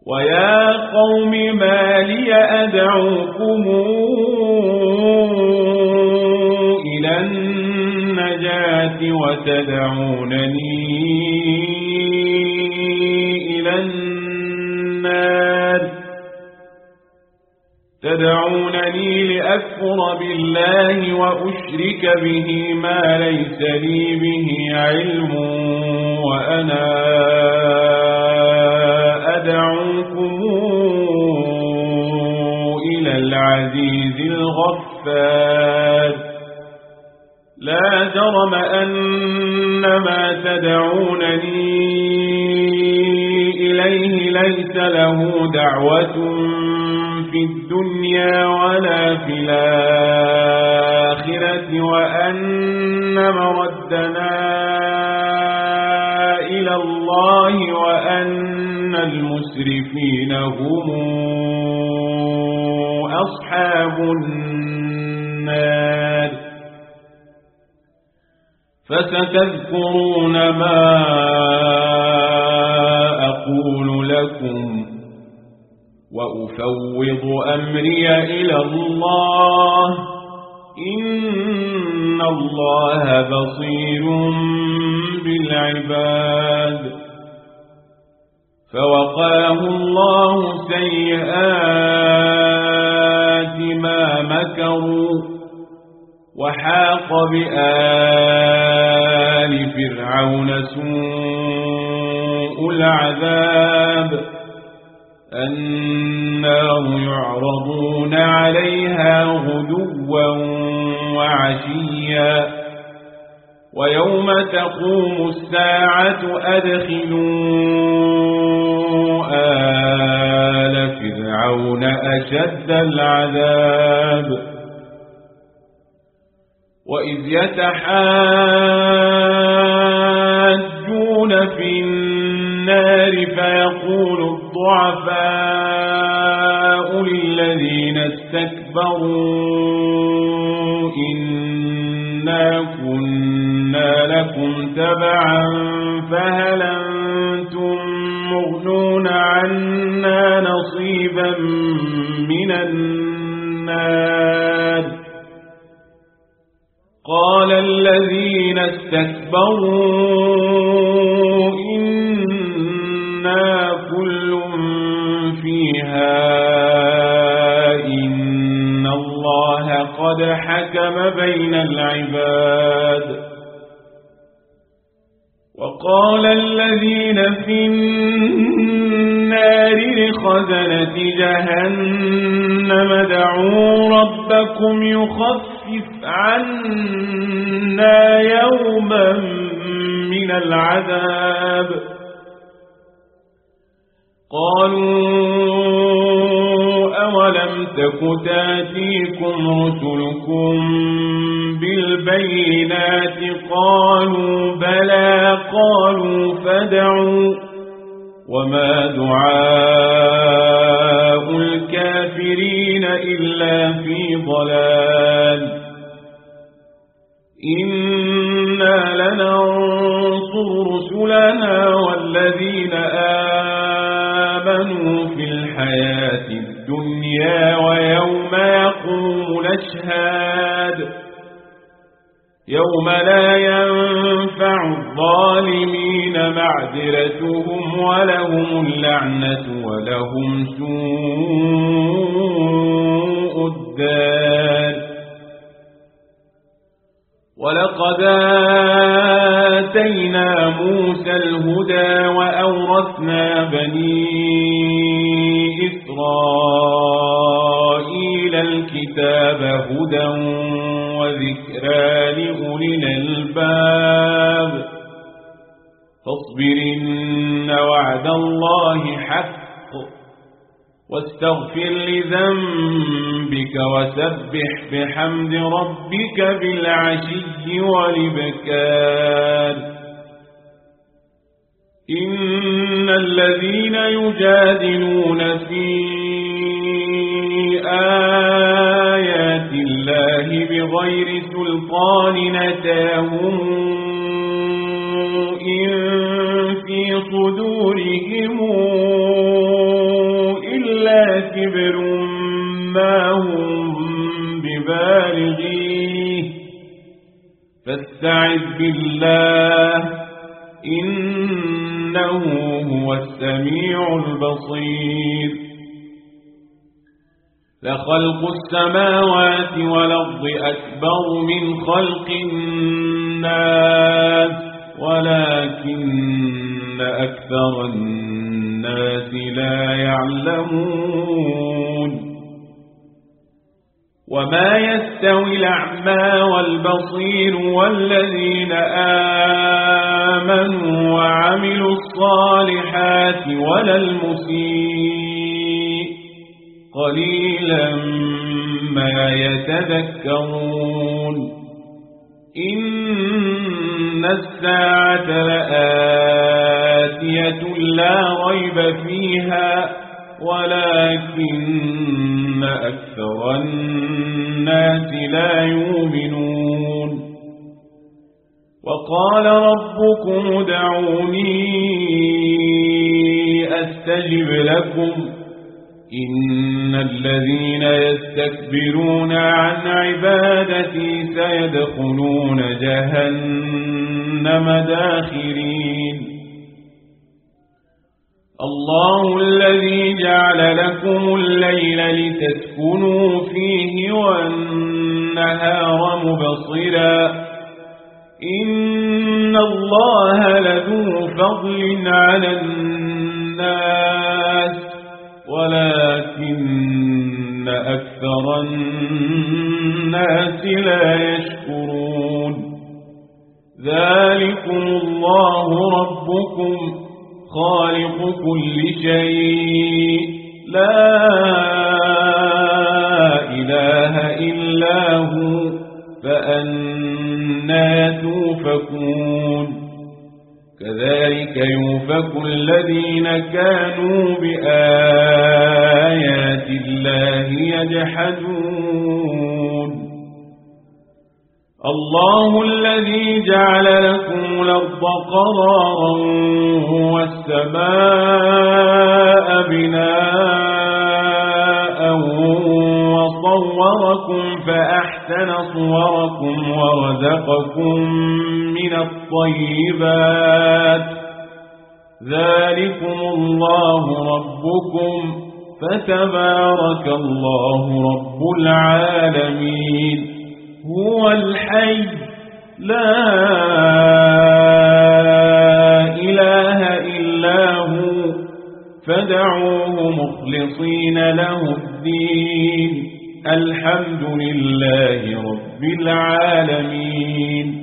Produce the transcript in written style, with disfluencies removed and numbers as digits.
ويا قوم ما لي أدعوكم إلى النجاة وتدعونني إلى النار تدعونني لأكفر بالله وأشرك به ما ليس لي به علم وأنا أدعوكم إلى العزيز الغفار لا جرم أن ما تدعونني إليه ليس له دعوة في الدنيا ولا في الآخرة وأن مردنا إلى الله وأن المسرفين هم أصحاب النار فستذكرون ما أقول لكم وأفوض أمري إلى الله إن الله بصير بالعباد فوقاه الله سيئات ما مكروا وحاق بآل فرعون سوء العذاب النار يعرضون عليها غدوا وعشيا ويوم تقوم الساعة أدخلوا آل فرعون أشد العذاب وإذ يتحاجون في النار فيقول الضعفاء للذين استكبروا إنا كنا لكم تبعا فهل أنتم مغنون عنا نصيبا من النار قال الذين استكبروا إنا كل فيها إن الله قد حكم بين العباد وقال الذين في النار لخزنة جهنم ادعوا ربكم يخفف عنا يوما من العذاب قالوا أولم تك تاتيكم رسلكم بالبينات قالوا بلى قالوا فادعوا وما دعاء الكافرين إلا في ضلال إنا لننصر رسلنا والذين آمنوا في الحياة الدنيا ويوم يقوم الأشهاد يوم لا ينفع الظالمين معذرتهم ولهم اللعنة ولهم سوء الدار ولقد آتينا موسى الهدى وأورثنا بني إسرائيل الكتاب هدى وذكرى لأولي الألباب فاصبر إن وعد الله حق واستغفر لذنبك وسبح بحمد ربك بالعشي والإبكار إن الذين يجادلون في آيات الله بغير سلطان أتاهم إن في صدورهم شبر ما هم ببالغيه فاستعذ بالله إنه هو السميع البصير لخلق السماوات والأرض أكبر من خلق الناس ولكن أكثر الناس لا يعلمون وما يستوي الأعمى والبصير والذين آمنوا وعملوا الصالحات ولا المسيء قليلا ما يتذكرون إن الساعة لآتية لا ريب فيها ولكن أكثر الناس لا يؤمنون وقال ربكم ادعوني أستجب لكم إن الذين يستكبرون عن عبادتي سيدخلون جهنم داخرين الله الذي جعل لكم الليل لتسكنوا فيه والنهار مبصرا إن الله لذو فضل على الناس ولكن أكثر الناس لا يشكرون ذلكم الله ربكم خالق كل شيء لا إله إلا هو فأنى توفكون كذلك يوفك الذين كانوا بآيات الله يجحدون الله الذي جعل لكم الأرض قرارا والسماء بناء وصوركم فأحسن صوركم ورزقكم من الطيبات ذلكم الله ربكم فتبارك الله رب العالمين هو الحي لا إله إلا هو فدعوه مخلصين له الدين الحمد لله رب العالمين